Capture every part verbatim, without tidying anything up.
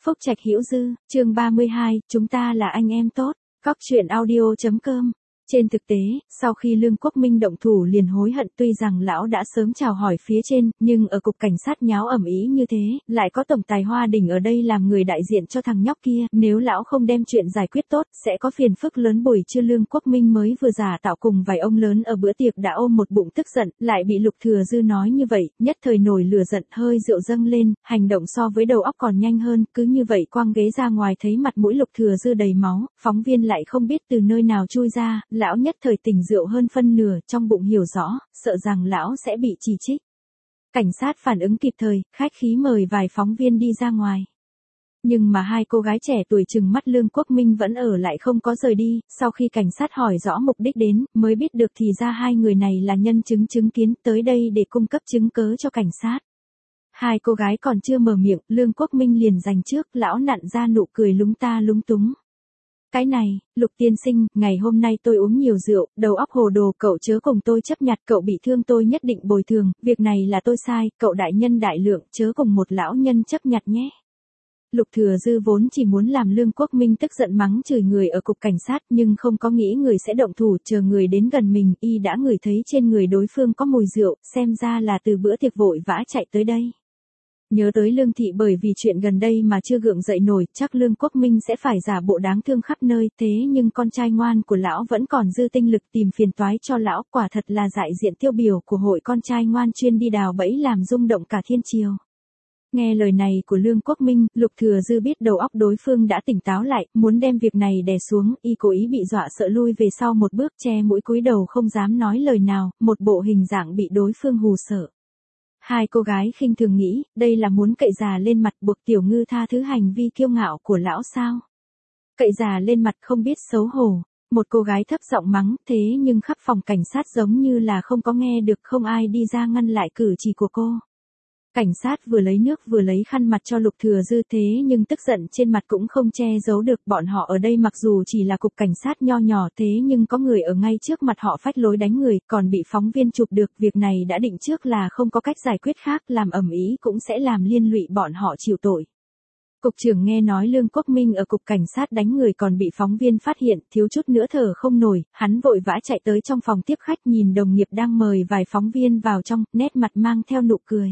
Phúc Trạch Hữu Dư, chương ba mươi hai, chúng ta là anh em tốt, góc truyện audio chấm com. Trên thực tế, sau khi Lương Quốc Minh động thủ liền hối hận, tuy rằng lão đã sớm chào hỏi phía trên, nhưng ở cục cảnh sát nháo ầm ĩ như thế, lại có tổng tài Hoa Đình ở đây làm người đại diện cho thằng nhóc kia, nếu lão không đem chuyện giải quyết tốt, sẽ có phiền phức lớn. Buổi trưa Lương Quốc Minh mới vừa giả tạo cùng vài ông lớn ở bữa tiệc đã ôm một bụng tức giận, lại bị Lục Thừa Dư nói như vậy, nhất thời nổi lửa giận, hơi rượu dâng lên, hành động so với đầu óc còn nhanh hơn, cứ như vậy quăng ghế ra ngoài, thấy mặt mũi Lục Thừa Dư đầy máu, phóng viên lại không biết từ nơi nào chui ra, lão nhất thời tỉnh rượu hơn phân nửa, trong bụng hiểu rõ, sợ rằng lão sẽ bị chỉ trích. Cảnh sát phản ứng kịp thời, khách khí mời vài phóng viên đi ra ngoài. Nhưng mà hai cô gái trẻ tuổi trừng mắt Lương Quốc Minh vẫn ở lại không có rời đi, sau khi cảnh sát hỏi rõ mục đích đến, mới biết được thì ra hai người này là nhân chứng chứng kiến tới đây để cung cấp chứng cớ cho cảnh sát. Hai cô gái còn chưa mở miệng, Lương Quốc Minh liền giành trước, lão nặn ra nụ cười lúng ta lúng túng. Cái này, Lục tiên sinh, ngày hôm nay tôi uống nhiều rượu, đầu óc hồ đồ, cậu chớ cùng tôi chấp nhặt, cậu bị thương tôi nhất định bồi thường, việc này là tôi sai, cậu đại nhân đại lượng, chớ cùng một lão nhân chấp nhặt nhé. Lục Thừa Dư vốn chỉ muốn làm Lương Quốc Minh tức giận mắng chửi người ở cục cảnh sát, nhưng không có nghĩ người sẽ động thủ, chờ người đến gần mình, y đã ngửi thấy trên người đối phương có mùi rượu, xem ra là từ bữa tiệc vội vã chạy tới đây. Nhớ tới Lương Thị bởi vì chuyện gần đây mà chưa gượng dậy nổi, chắc Lương Quốc Minh sẽ phải giả bộ đáng thương khắp nơi, thế nhưng con trai ngoan của lão vẫn còn dư tinh lực tìm phiền toái cho lão, quả thật là đại diện tiêu biểu của hội con trai ngoan chuyên đi đào bẫy làm rung động cả thiên triều. Nghe lời này của Lương Quốc Minh, Lục Thừa Dư biết đầu óc đối phương đã tỉnh táo lại, muốn đem việc này đè xuống, y cố ý bị dọa sợ lui về sau một bước, che mũi cúi đầu không dám nói lời nào, một bộ hình dạng bị đối phương hù sợ. Hai cô gái khinh thường nghĩ, đây là muốn cậy già lên mặt buộc Tiểu Ngư tha thứ hành vi kiêu ngạo của lão sao? Cậy già lên mặt không biết xấu hổ. Một cô gái thấp giọng mắng, thế nhưng khắp phòng cảnh sát giống như là không có nghe được, không ai đi ra ngăn lại cử chỉ của cô. Cảnh sát vừa lấy nước vừa lấy khăn mặt cho Lục Thừa Dư, thế nhưng tức giận trên mặt cũng không che giấu được. Bọn họ ở đây mặc dù chỉ là cục cảnh sát nho nhỏ, thế nhưng có người ở ngay trước mặt họ phách lối đánh người, còn bị phóng viên chụp được. Việc này đã định trước là không có cách giải quyết khác, làm ầm ĩ cũng sẽ làm liên lụy bọn họ chịu tội. Cục trưởng nghe nói Lương Quốc Minh ở cục cảnh sát đánh người còn bị phóng viên phát hiện, thiếu chút nữa thở không nổi, hắn vội vã chạy tới trong phòng tiếp khách, nhìn đồng nghiệp đang mời vài phóng viên vào trong, nét mặt mang theo nụ cười.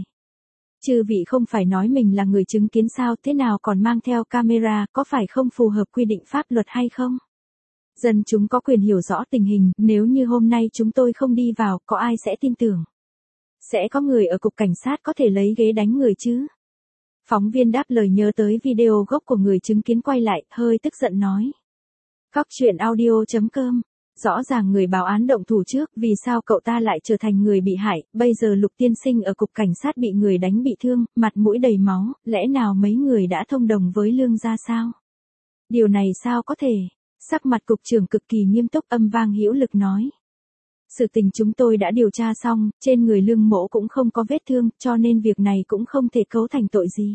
Chư vị không phải nói mình là người chứng kiến sao, thế nào còn mang theo camera, có phải không phù hợp quy định pháp luật hay không? Dân chúng có quyền hiểu rõ tình hình, nếu như hôm nay chúng tôi không đi vào, có ai sẽ tin tưởng? Sẽ có người ở cục cảnh sát có thể lấy ghế đánh người chứ? Phóng viên đáp lời nhớ tới video gốc của người chứng kiến quay lại, hơi tức giận nói. Góc truyện audio chấm com. Rõ ràng người báo án động thủ trước, vì sao cậu ta lại trở thành người bị hại, bây giờ Lục tiên sinh ở cục cảnh sát bị người đánh bị thương, mặt mũi đầy máu, lẽ nào mấy người đã thông đồng với Lương gia sao? Điều này sao có thể? Sắc mặt cục trưởng cực kỳ nghiêm túc, âm vang hữu lực nói. Sự tình chúng tôi đã điều tra xong, trên người Lương mỗ cũng không có vết thương, cho nên việc này cũng không thể cấu thành tội gì.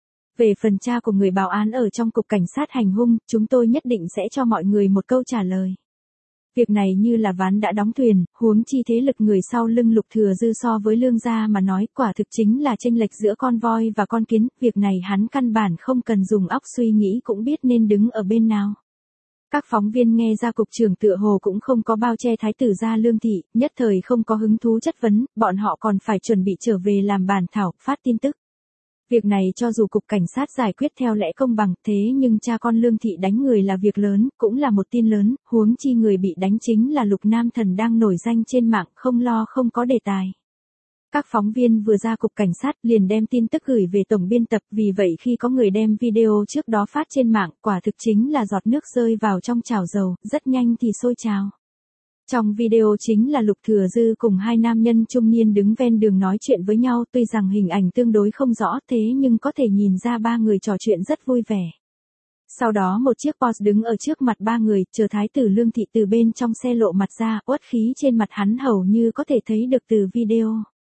Về phần cha của người báo án ở trong cục cảnh sát hành hung, chúng tôi nhất định sẽ cho mọi người một câu trả lời. Việc này như là ván đã đóng thuyền, huống chi thế lực người sau lưng Lục Thừa Dư so với Lương gia mà nói, quả thực chính là chênh lệch giữa con voi và con kiến, việc này hắn căn bản không cần dùng óc suy nghĩ cũng biết nên đứng ở bên nào. Các phóng viên nghe ra cục trưởng tựa hồ cũng không có bao che thái tử gia Lương Thị, nhất thời không có hứng thú chất vấn, bọn họ còn phải chuẩn bị trở về làm bản thảo, phát tin tức. Việc này cho dù cục cảnh sát giải quyết theo lẽ công bằng, thế nhưng cha con Lương Thị đánh người là việc lớn, cũng là một tin lớn, huống chi người bị đánh chính là Lục Nam Thần đang nổi danh trên mạng, không lo không có đề tài. Các phóng viên vừa ra cục cảnh sát liền đem tin tức gửi về tổng biên tập, vì vậy khi có người đem video trước đó phát trên mạng, quả thực chính là giọt nước rơi vào trong chảo dầu, rất nhanh thì sôi trào. Trong video chính là Lục Thừa Dư cùng hai nam nhân trung niên đứng ven đường nói chuyện với nhau, tuy rằng hình ảnh tương đối không rõ, thế nhưng có thể nhìn ra ba người trò chuyện rất vui vẻ. Sau đó một chiếc Porsche đứng ở trước mặt ba người, chờ thái tử Lương Thị từ bên trong xe lộ mặt ra, uất khí trên mặt hắn hầu như có thể thấy được từ video.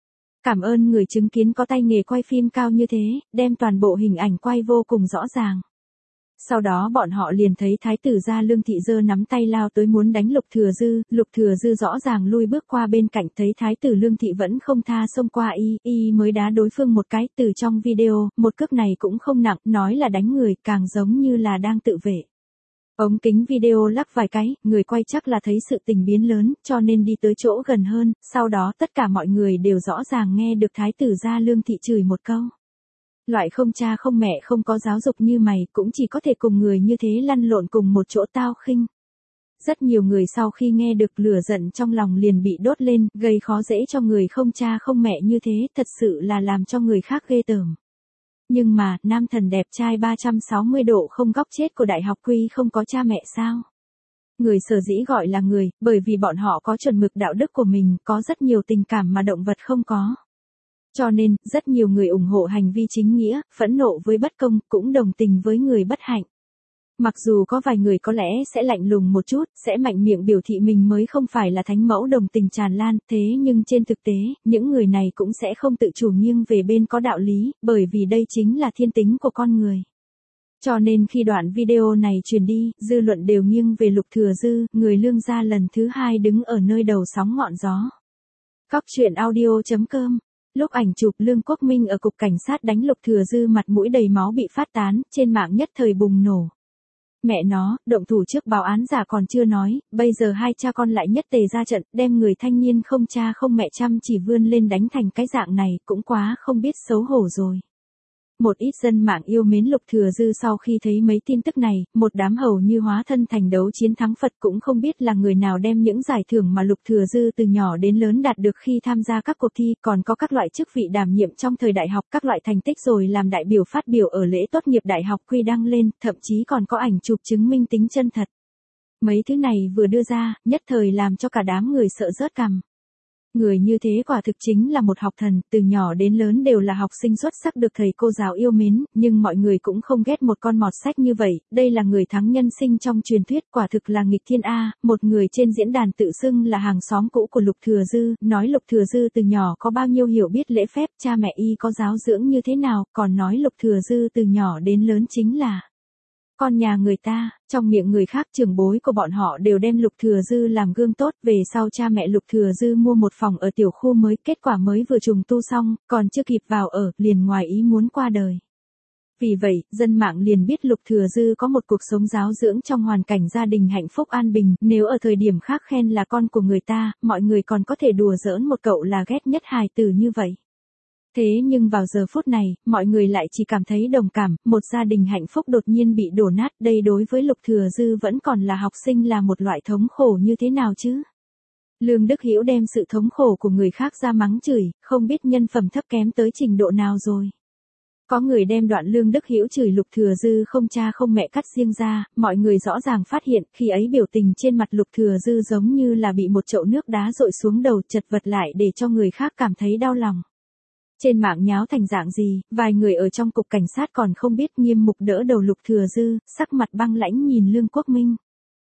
Cảm ơn người chứng kiến có tay nghề quay phim cao như thế, đem toàn bộ hình ảnh quay vô cùng rõ ràng. Sau đó bọn họ liền thấy thái tử gia Lương Thị giơ nắm tay lao tới muốn đánh Lục Thừa Dư, Lục Thừa Dư rõ ràng lui bước qua bên cạnh, thấy thái tử Lương Thị vẫn không tha xông qua y, y mới đá đối phương một cái. Từ trong video, một cước này cũng không nặng, nói là đánh người, càng giống như là đang tự vệ. Ống kính video lắc vài cái, người quay chắc là thấy sự tình biến lớn, cho nên đi tới chỗ gần hơn, sau đó tất cả mọi người đều rõ ràng nghe được thái tử gia Lương Thị chửi một câu. Loại không cha không mẹ không có giáo dục như mày cũng chỉ có thể cùng người như thế lăn lộn cùng một chỗ tao khinh. Rất nhiều người sau khi nghe được lửa giận trong lòng liền bị đốt lên, gây khó dễ cho người không cha không mẹ như thế, thật sự là làm cho người khác ghê tởm. Nhưng mà, nam thần đẹp trai ba trăm sáu mươi độ không góc chết của Đại học Quy không có cha mẹ sao? Người sở dĩ gọi là người, bởi vì bọn họ có chuẩn mực đạo đức của mình, có rất nhiều tình cảm mà động vật không có. Cho nên, rất nhiều người ủng hộ hành vi chính nghĩa, phẫn nộ với bất công, cũng đồng tình với người bất hạnh. Mặc dù có vài người có lẽ sẽ lạnh lùng một chút, sẽ mạnh miệng biểu thị mình mới không phải là thánh mẫu đồng tình tràn lan, thế nhưng trên thực tế, những người này cũng sẽ không tự chủ nghiêng về bên có đạo lý, bởi vì đây chính là thiên tính của con người. Cho nên khi đoạn video này truyền đi, dư luận đều nghiêng về Lục Thừa Dư, người Lương gia lần thứ hai đứng ở nơi đầu sóng ngọn gió. Cóc truyện audio chấm com. Lúc ảnh chụp Lương Quốc Minh ở cục cảnh sát đánh Lục Thừa Dư mặt mũi đầy máu bị phát tán, trên mạng nhất thời bùng nổ. Mẹ nó, động thủ trước báo án giả còn chưa nói, bây giờ hai cha con lại nhất tề ra trận, đem người thanh niên không cha không mẹ chăm chỉ vươn lên đánh thành cái dạng này, cũng quá không biết xấu hổ rồi. Một ít dân mạng yêu mến Lục Thừa Dư sau khi thấy mấy tin tức này, một đám hầu như hóa thân thành đấu chiến thắng Phật, cũng không biết là người nào đem những giải thưởng mà Lục Thừa Dư từ nhỏ đến lớn đạt được khi tham gia các cuộc thi, còn có các loại chức vị đảm nhiệm trong thời đại học, các loại thành tích rồi làm đại biểu phát biểu ở lễ tốt nghiệp đại học Quy đăng lên, thậm chí còn có ảnh chụp chứng minh tính chân thật. Mấy thứ này vừa đưa ra, nhất thời làm cho cả đám người sợ rớt cằm. Người như thế quả thực chính là một học thần, từ nhỏ đến lớn đều là học sinh xuất sắc được thầy cô giáo yêu mến, nhưng mọi người cũng không ghét một con mọt sách như vậy, đây là người thắng nhân sinh trong truyền thuyết, quả thực là nghịch thiên A. Một người trên diễn đàn tự xưng là hàng xóm cũ của Lục Thừa Dư, nói Lục Thừa Dư từ nhỏ có bao nhiêu hiểu biết lễ phép, cha mẹ y có giáo dưỡng như thế nào, còn nói Lục Thừa Dư từ nhỏ đến lớn chính là con nhà người ta. Trong miệng người khác trưởng bối của bọn họ đều đem Lục Thừa Dư làm gương tốt, về sau cha mẹ Lục Thừa Dư mua một phòng ở tiểu khu mới, kết quả mới vừa trùng tu xong, còn chưa kịp vào ở, liền ngoài ý muốn qua đời. Vì vậy, dân mạng liền biết Lục Thừa Dư có một cuộc sống giáo dưỡng trong hoàn cảnh gia đình hạnh phúc an bình, nếu ở thời điểm khác khen là con của người ta, mọi người còn có thể đùa giỡn một cậu là ghét nhất hài tử như vậy. Thế nhưng vào giờ phút này, mọi người lại chỉ cảm thấy đồng cảm, một gia đình hạnh phúc đột nhiên bị đổ nát, đây đối với Lục Thừa Dư vẫn còn là học sinh là một loại thống khổ như thế nào chứ? Lương Đức Hữu đem sự thống khổ của người khác ra mắng chửi, không biết nhân phẩm thấp kém tới trình độ nào rồi. Có người đem đoạn Lương Đức Hữu chửi Lục Thừa Dư không cha không mẹ cắt riêng ra, mọi người rõ ràng phát hiện, khi ấy biểu tình trên mặt Lục Thừa Dư giống như là bị một chậu nước đá dội xuống đầu, chật vật lại để cho người khác cảm thấy đau lòng. Trên mạng nháo thành dạng gì, vài người ở trong cục cảnh sát còn không biết, Nghiêm Mục đỡ đầu Lục Thừa Dư, sắc mặt băng lãnh nhìn Lương Quốc Minh.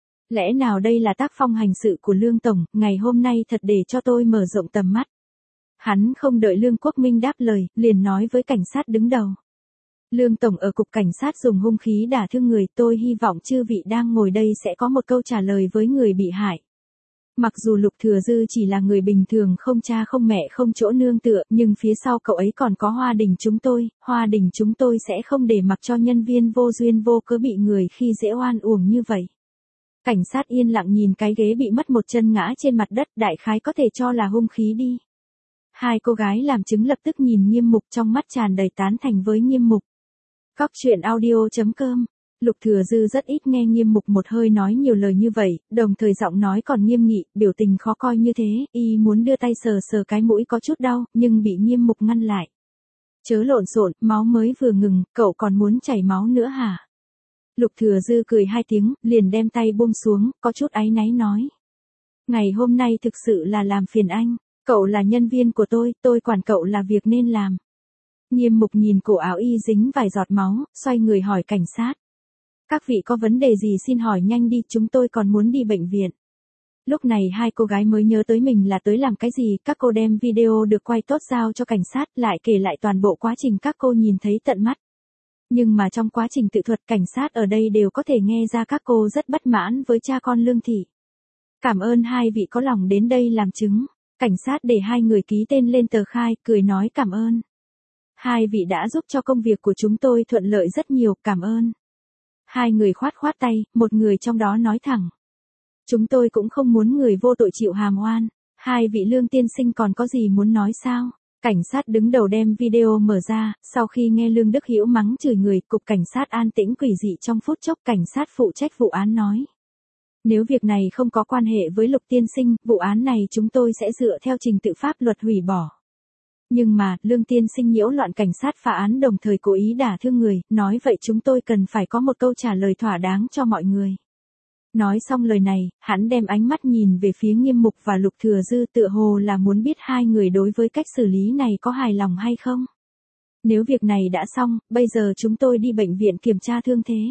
Lẽ nào đây là tác phong hành sự của Lương Tổng, ngày hôm nay thật để cho tôi mở rộng tầm mắt. Hắn không đợi Lương Quốc Minh đáp lời, liền nói với cảnh sát đứng đầu. Lương Tổng ở cục cảnh sát dùng hung khí đả thương người, tôi hy vọng chư vị đang ngồi đây sẽ có một câu trả lời với người bị hại. Mặc dù Lục Thừa Dư chỉ là người bình thường không cha không mẹ không chỗ nương tựa, nhưng phía sau cậu ấy còn có Hoa Đình chúng tôi, Hoa Đình chúng tôi sẽ không để mặc cho nhân viên vô duyên vô cớ bị người khi dễ oan uổng như vậy. Cảnh sát yên lặng nhìn cái ghế bị mất một chân ngã trên mặt đất, đại khái có thể cho là hung khí đi. Hai cô gái làm chứng lập tức nhìn Nghiêm Mục, trong mắt tràn đầy tán thành với Nghiêm Mục. Cóc truyện audio chấm com. Lục Thừa Dư rất ít nghe Nghiêm Mục một hơi nói nhiều lời như vậy, đồng thời giọng nói còn nghiêm nghị, biểu tình khó coi như thế, y muốn đưa tay sờ sờ cái mũi có chút đau, nhưng bị Nghiêm Mục ngăn lại. Chớ lộn xộn, máu mới vừa ngừng, cậu còn muốn chảy máu nữa hả? Lục Thừa Dư cười hai tiếng, liền đem tay buông xuống, có chút áy náy nói. Ngày hôm nay thực sự là làm phiền anh, cậu là nhân viên của tôi, tôi quản cậu là việc nên làm. Nghiêm Mục nhìn cổ áo y dính vài giọt máu, xoay người hỏi cảnh sát. Các vị có vấn đề gì xin hỏi nhanh đi, chúng tôi còn muốn đi bệnh viện. Lúc này hai cô gái mới nhớ tới mình là tới làm cái gì, các cô đem video được quay tốt giao cho cảnh sát, lại kể lại toàn bộ quá trình các cô nhìn thấy tận mắt. Nhưng mà trong quá trình tự thuật cảnh sát ở đây đều có thể nghe ra các cô rất bất mãn với cha con Lương Thị. Cảm ơn hai vị có lòng đến đây làm chứng. Cảnh sát để hai người ký tên lên tờ khai, cười nói cảm ơn. Hai vị đã giúp cho công việc của chúng tôi thuận lợi rất nhiều, cảm ơn. Hai người khoát khoát tay, một người trong đó nói thẳng. Chúng tôi cũng không muốn người vô tội chịu hàm oan. Hai vị Lương tiên sinh còn có gì muốn nói sao? Cảnh sát đứng đầu đem video mở ra, sau khi nghe Lương Đức Hữu mắng chửi người, cục cảnh sát an tĩnh quỷ dị trong phút chốc. Cảnh sát phụ trách vụ án nói. Nếu việc này không có quan hệ với Lục tiên sinh, vụ án này chúng tôi sẽ dựa theo trình tự pháp luật hủy bỏ. Nhưng mà, Lương tiên sinh nhiễu loạn cảnh sát phá án đồng thời cố ý đả thương người, nói vậy chúng tôi cần phải có một câu trả lời thỏa đáng cho mọi người. Nói xong lời này, hắn đem ánh mắt nhìn về phía Nghiêm Mục và Lục Thừa Dư tựa hồ là muốn biết hai người đối với cách xử lý này có hài lòng hay không. Nếu việc này đã xong, bây giờ chúng tôi đi bệnh viện kiểm tra thương thế.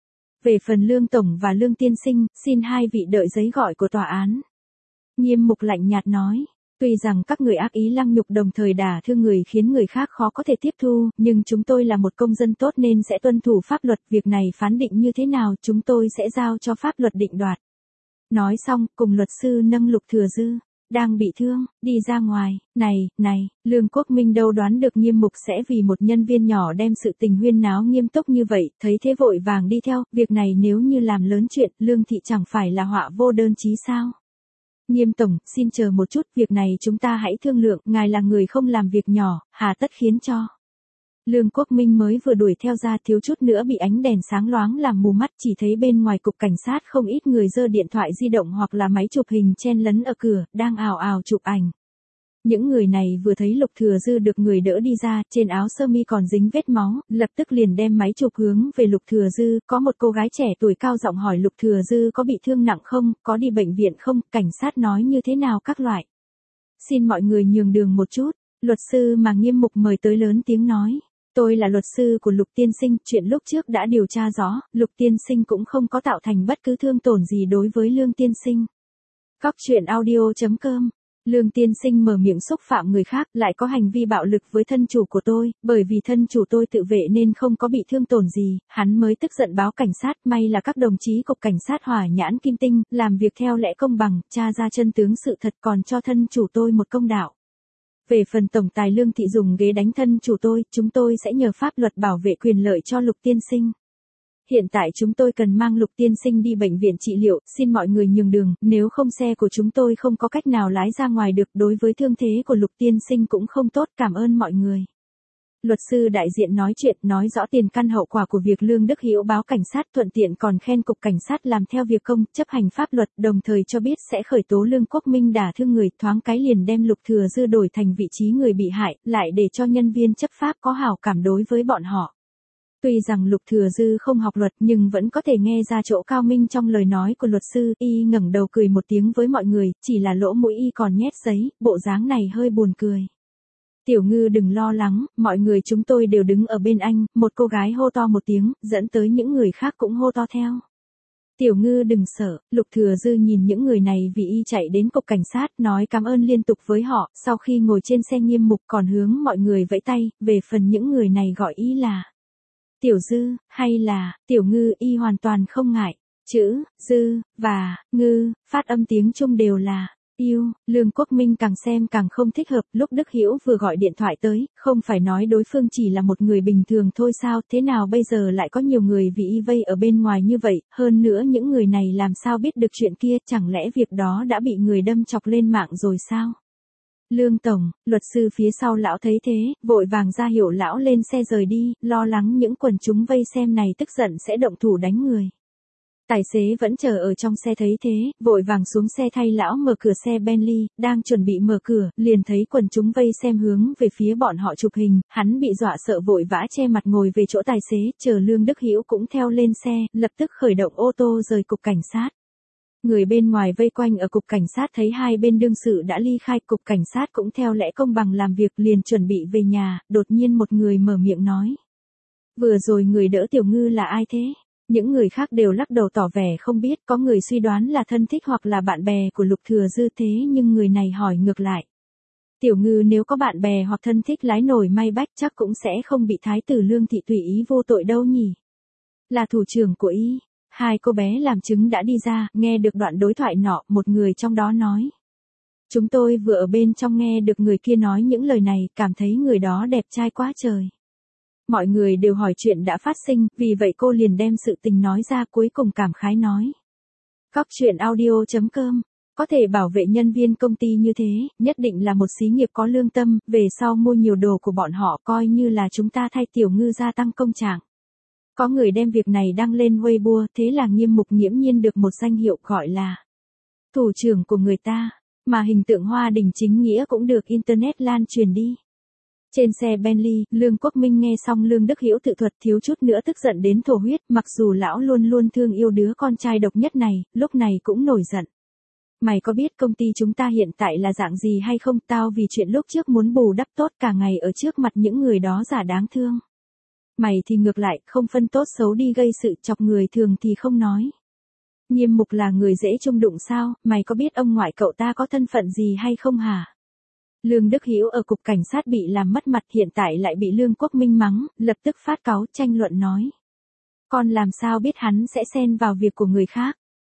Về phần Lương Tổng và Lương Tiên Sinh, xin hai vị đợi giấy gọi của tòa án. Nghiêm Mục lạnh nhạt nói. Tuy rằng các người ác ý lăng nhục đồng thời đả thương người khiến người khác khó có thể tiếp thu, nhưng chúng tôi là một công dân tốt nên sẽ tuân thủ pháp luật, việc này phán định như thế nào chúng tôi sẽ giao cho pháp luật định đoạt. Nói xong, cùng luật sư nâng Lục Thừa Dư, đang bị thương, đi ra ngoài, này, này, Lương Quốc Minh đâu đoán được Nghiêm Mục sẽ vì một nhân viên nhỏ đem sự tình huyên náo nghiêm túc như vậy, thấy thế vội vàng đi theo, việc này nếu như làm lớn chuyện, Lương Thị chẳng phải là họa vô đơn chí sao? Nghiêm Tổng, xin chờ một chút, việc này chúng ta hãy thương lượng, ngài là người không làm việc nhỏ, hà tất khiến cho. Lương Quốc Minh mới vừa đuổi theo ra thiếu chút nữa bị ánh đèn sáng loáng làm mù mắt, chỉ thấy bên ngoài cục cảnh sát không ít người giơ điện thoại di động hoặc là máy chụp hình chen lấn ở cửa, đang ào ào chụp ảnh. Những người này vừa thấy Lục Thừa Dư được người đỡ đi ra, trên áo sơ mi còn dính vết máu, lập tức liền đem máy chụp hướng về Lục Thừa Dư, có một cô gái trẻ tuổi cao giọng hỏi Lục Thừa Dư có bị thương nặng không, có đi bệnh viện không, cảnh sát nói như thế nào các loại. Xin mọi người nhường đường một chút, luật sư mà Nghiêm Mục mời tới lớn tiếng nói. Tôi là luật sư của Lục tiên sinh, chuyện lúc trước đã điều tra rõ, Lục tiên sinh cũng không có tạo thành bất cứ thương tổn gì đối với Lương tiên sinh. Góc truyện audio chấm com. Lương tiên sinh mở miệng xúc phạm người khác, lại có hành vi bạo lực với thân chủ của tôi, bởi vì thân chủ tôi tự vệ nên không có bị thương tổn gì, hắn mới tức giận báo cảnh sát, may là các đồng chí cục cảnh sát Hỏa Nhãn Kim Tinh, làm việc theo lẽ công bằng, tra ra chân tướng sự thật còn cho thân chủ tôi một công đạo. Về phần tổng tài Lương Thị dùng ghế đánh thân chủ tôi, chúng tôi sẽ nhờ pháp luật bảo vệ quyền lợi cho Lục tiên sinh. Hiện tại chúng tôi cần mang Lục tiên sinh đi bệnh viện trị liệu, xin mọi người nhường đường, nếu không xe của chúng tôi không có cách nào lái ra ngoài được, đối với thương thế của Lục tiên sinh cũng không tốt, cảm ơn mọi người. Luật sư đại diện nói chuyện, nói rõ tiền căn hậu quả của việc Lương Đức Hữu báo cảnh sát, thuận tiện còn khen cục cảnh sát làm theo việc công, chấp hành pháp luật, đồng thời cho biết sẽ khởi tố Lương Quốc Minh đả thương người, thoáng cái liền đem Lục Thừa Dư đổi thành vị trí người bị hại, lại để cho nhân viên chấp pháp có hảo cảm đối với bọn họ. Tuy rằng Lục Thừa Dư không học luật nhưng vẫn có thể nghe ra chỗ cao minh trong lời nói của luật sư, y ngẩng đầu cười một tiếng với mọi người, chỉ là lỗ mũi y còn nhét giấy, bộ dáng này hơi buồn cười. Tiểu Ngư đừng lo lắng, mọi người chúng tôi đều đứng ở bên anh, một cô gái hô to một tiếng, dẫn tới những người khác cũng hô to theo. Tiểu Ngư đừng sợ, Lục Thừa Dư nhìn những người này vì y chạy đến cục cảnh sát, nói cảm ơn liên tục với họ, sau khi ngồi trên xe Nghiêm Mục còn hướng mọi người vẫy tay, về phần những người này gọi y là Tiểu Dư, hay là, Tiểu Ngư, y hoàn toàn không ngại, chữ, Dư, và, Ngư, phát âm tiếng Trung đều là, yêu, Lương Quốc Minh càng xem càng không thích hợp, lúc Đức Hữu vừa gọi điện thoại tới, không phải nói đối phương chỉ là một người bình thường thôi sao, thế nào bây giờ lại có nhiều người vì y vây ở bên ngoài như vậy, hơn nữa những người này làm sao biết được chuyện kia, chẳng lẽ việc đó đã bị người đâm chọc lên mạng rồi sao? Lương Tổng, luật sư phía sau lão thấy thế, vội vàng ra hiệu lão lên xe rời đi, lo lắng những quần chúng vây xem này tức giận sẽ động thủ đánh người. Tài xế vẫn chờ ở trong xe thấy thế, vội vàng xuống xe thay lão mở cửa xe Bentley, đang chuẩn bị mở cửa, liền thấy quần chúng vây xem hướng về phía bọn họ chụp hình, hắn bị dọa sợ vội vã che mặt ngồi về chỗ tài xế, chờ Lương Đức Hữu cũng theo lên xe, lập tức khởi động ô tô rời cục cảnh sát. Người bên ngoài vây quanh ở cục cảnh sát thấy hai bên đương sự đã ly khai, cục cảnh sát cũng theo lẽ công bằng làm việc liền chuẩn bị về nhà, đột nhiên một người mở miệng nói. Vừa rồi người đỡ Tiểu Ngư là ai thế? Những người khác đều lắc đầu tỏ vẻ không biết, có người suy đoán là thân thích hoặc là bạn bè của Lục Thừa Dư thế nhưng người này hỏi ngược lại. Tiểu Ngư nếu có bạn bè hoặc thân thích lái nổi may bách chắc cũng sẽ không bị thái tử Lương Thị tùy ý vô tội đâu nhỉ. Là thủ trưởng của y. Hai cô bé làm chứng đã đi ra, nghe được đoạn đối thoại nọ, một người trong đó nói. Chúng tôi vừa ở bên trong nghe được người kia nói những lời này, cảm thấy người đó đẹp trai quá trời. Mọi người đều hỏi chuyện đã phát sinh, vì vậy cô liền đem sự tình nói ra, cuối cùng cảm khái nói. Cóc truyện audio chấm com, có thể bảo vệ nhân viên công ty như thế, nhất định là một xí nghiệp có lương tâm, về sau mua nhiều đồ của bọn họ coi như là chúng ta thay Tiểu Ngư gia tăng công trạng. Có người đem việc này đăng lên Weibo, thế là Nghiêm Mục nghiễm nhiên được một danh hiệu gọi là thủ trưởng của người ta, mà hình tượng Hoa Đình chính nghĩa cũng được Internet lan truyền đi. Trên xe Bentley, Lương Quốc Minh nghe xong Lương Đức Hữu tự thuật thiếu chút nữa tức giận đến thổ huyết, mặc dù lão luôn luôn thương yêu đứa con trai độc nhất này, lúc này cũng nổi giận. Mày có biết công ty chúng ta hiện tại là dạng gì hay không? Tao vì chuyện lúc trước muốn bù đắp tốt cả ngày ở trước mặt những người đó giả đáng thương. Mày thì ngược lại, không phân tốt xấu đi gây sự chọc người thường thì không nói. Nghiêm Mục là người dễ chung đụng sao, mày có biết ông ngoại cậu ta có thân phận gì hay không hả? Lương Đức Hữu ở cục cảnh sát bị làm mất mặt, hiện tại lại bị Lương Quốc Minh mắng, lập tức phát cáu tranh luận nói. Con làm sao biết hắn sẽ xen vào việc của người khác?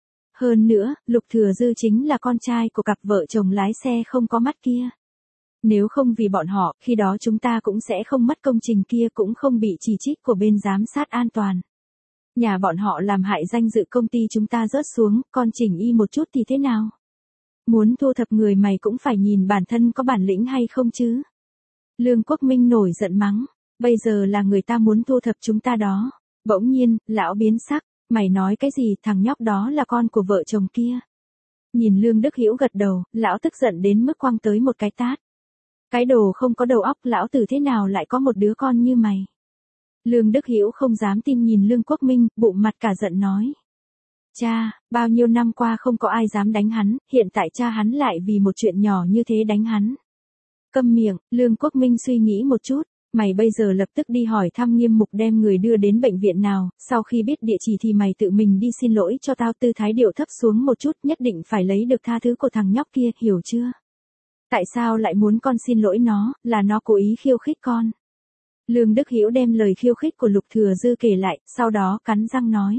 Hơn nữa, Lục Thừa Dư chính là con trai của cặp vợ chồng lái xe không có mắt kia. Nếu không vì bọn họ, khi đó chúng ta cũng sẽ không mất công trình kia, cũng không bị chỉ trích của bên giám sát an toàn. Nhà bọn họ làm hại danh dự công ty chúng ta rớt xuống, con chỉnh y một chút thì thế nào? Muốn thu thập người mày cũng phải nhìn bản thân có bản lĩnh hay không chứ. Lương Quốc Minh nổi giận mắng, bây giờ là người ta muốn thu thập chúng ta đó. Bỗng nhiên, lão biến sắc, mày nói cái gì, thằng nhóc đó là con của vợ chồng kia. Nhìn Lương Đức Hữu gật đầu, lão tức giận đến mức quăng tới một cái tát. Cái đồ không có đầu óc, lão tử thế nào lại có một đứa con như mày. Lương Đức Hữu không dám tin nhìn Lương Quốc Minh, bụng mặt cả giận nói. Cha, bao nhiêu năm qua không có ai dám đánh hắn, hiện tại cha hắn lại vì một chuyện nhỏ như thế đánh hắn. Câm miệng, Lương Quốc Minh suy nghĩ một chút, mày bây giờ lập tức đi hỏi thăm Nghiêm Mục đem người đưa đến bệnh viện nào, sau khi biết địa chỉ thì mày tự mình đi xin lỗi cho tao, tư thái điệu thấp xuống một chút, nhất định phải lấy được tha thứ của thằng nhóc kia, hiểu chưa? Tại sao lại muốn con xin lỗi nó, là nó cố ý khiêu khích con. Lương Đức Hữu đem lời khiêu khích của Lục Thừa Dư kể lại, sau đó cắn răng nói.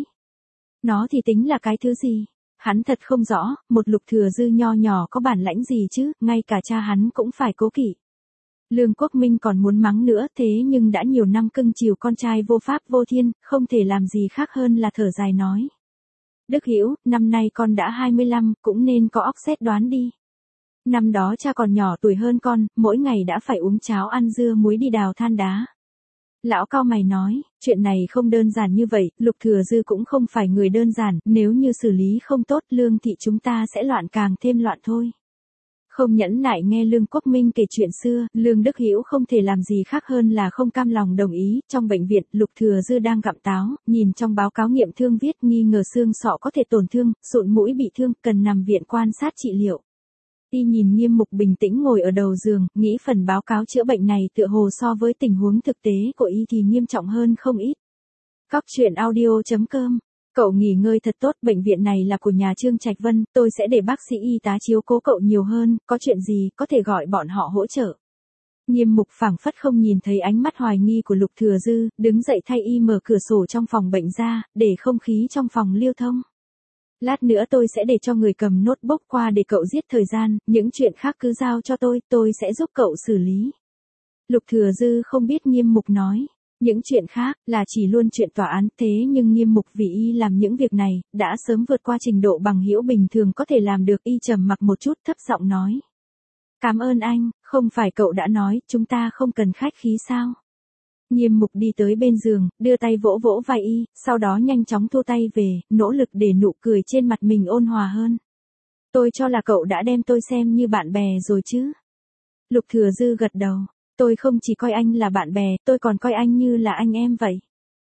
Nó thì tính là cái thứ gì? Hắn thật không rõ, một Lục Thừa Dư nho nhỏ có bản lãnh gì chứ, ngay cả cha hắn cũng phải cố kỵ. Lương Quốc Minh còn muốn mắng nữa, thế nhưng đã nhiều năm cưng chiều con trai vô pháp vô thiên, không thể làm gì khác hơn là thở dài nói. Đức Hữu, năm nay con đã hai mươi lăm, cũng nên có óc xét đoán đi. Năm đó cha còn nhỏ tuổi hơn con, mỗi ngày đã phải uống cháo ăn dưa muối đi đào than đá. Lão cau mày nói, chuyện này không đơn giản như vậy, Lục Thừa Dư cũng không phải người đơn giản, nếu như xử lý không tốt Lương thị chúng ta sẽ loạn càng thêm loạn thôi. Không nhẫn nại nghe Lương Quốc Minh kể chuyện xưa, Lương Đức Hữu không thể làm gì khác hơn là không cam lòng đồng ý. Trong bệnh viện, Lục Thừa Dư đang gặm táo, nhìn trong báo cáo nghiệm thương viết nghi ngờ xương sọ có thể tổn thương, sụn mũi bị thương, cần nằm viện quan sát trị liệu. Y nhìn Nghiêm Mục bình tĩnh ngồi ở đầu giường, nghĩ phần báo cáo chữa bệnh này tựa hồ so với tình huống thực tế của y thì nghiêm trọng hơn không ít. Cóc truyện audio chấm com, cậu nghỉ ngơi thật tốt, bệnh viện này là của nhà Trương Trạch Vân, tôi sẽ để bác sĩ y tá chiếu cố cậu nhiều hơn, có chuyện gì có thể gọi bọn họ hỗ trợ. Nghiêm Mục phảng phất không nhìn thấy ánh mắt hoài nghi của Lục Thừa Dư, đứng dậy thay y mở cửa sổ trong phòng bệnh ra, để không khí trong phòng lưu thông. Lát nữa tôi sẽ để cho người cầm notebook qua để cậu giết thời gian, những chuyện khác cứ giao cho tôi, tôi sẽ giúp cậu xử lý. Lục Thừa Dư không biết Nghiêm Mục nói. Những chuyện khác, là chỉ luôn chuyện tòa án, thế nhưng Nghiêm Mục vì y làm những việc này, đã sớm vượt qua trình độ bằng hữu bình thường có thể làm được, y trầm mặc một chút thấp giọng nói. Cảm ơn anh, không phải cậu đã nói, chúng ta không cần khách khí sao? Nghiêm Mục đi tới bên giường, đưa tay vỗ vỗ vai y, sau đó nhanh chóng thu tay về, nỗ lực để nụ cười trên mặt mình ôn hòa hơn. Tôi cho là cậu đã đem tôi xem như bạn bè rồi chứ. Lục Thừa Dư gật đầu. Tôi không chỉ coi anh là bạn bè, tôi còn coi anh như là anh em vậy.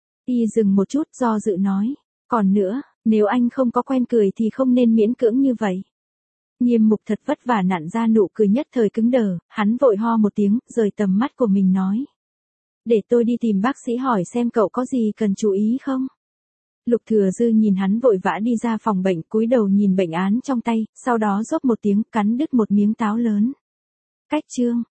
Y dừng một chút do dự nói. Còn nữa, nếu anh không có quen cười thì không nên miễn cưỡng như vậy. Nghiêm Mục thật vất vả nặn ra nụ cười nhất thời cứng đờ, hắn vội ho một tiếng, rời tầm mắt của mình nói. Để tôi đi tìm bác sĩ hỏi xem cậu có gì cần chú ý không? Lục Thừa Dư nhìn hắn vội vã đi ra phòng bệnh, cúi đầu nhìn bệnh án trong tay, sau đó rốp một tiếng, cắn đứt một miếng táo lớn. Cách chương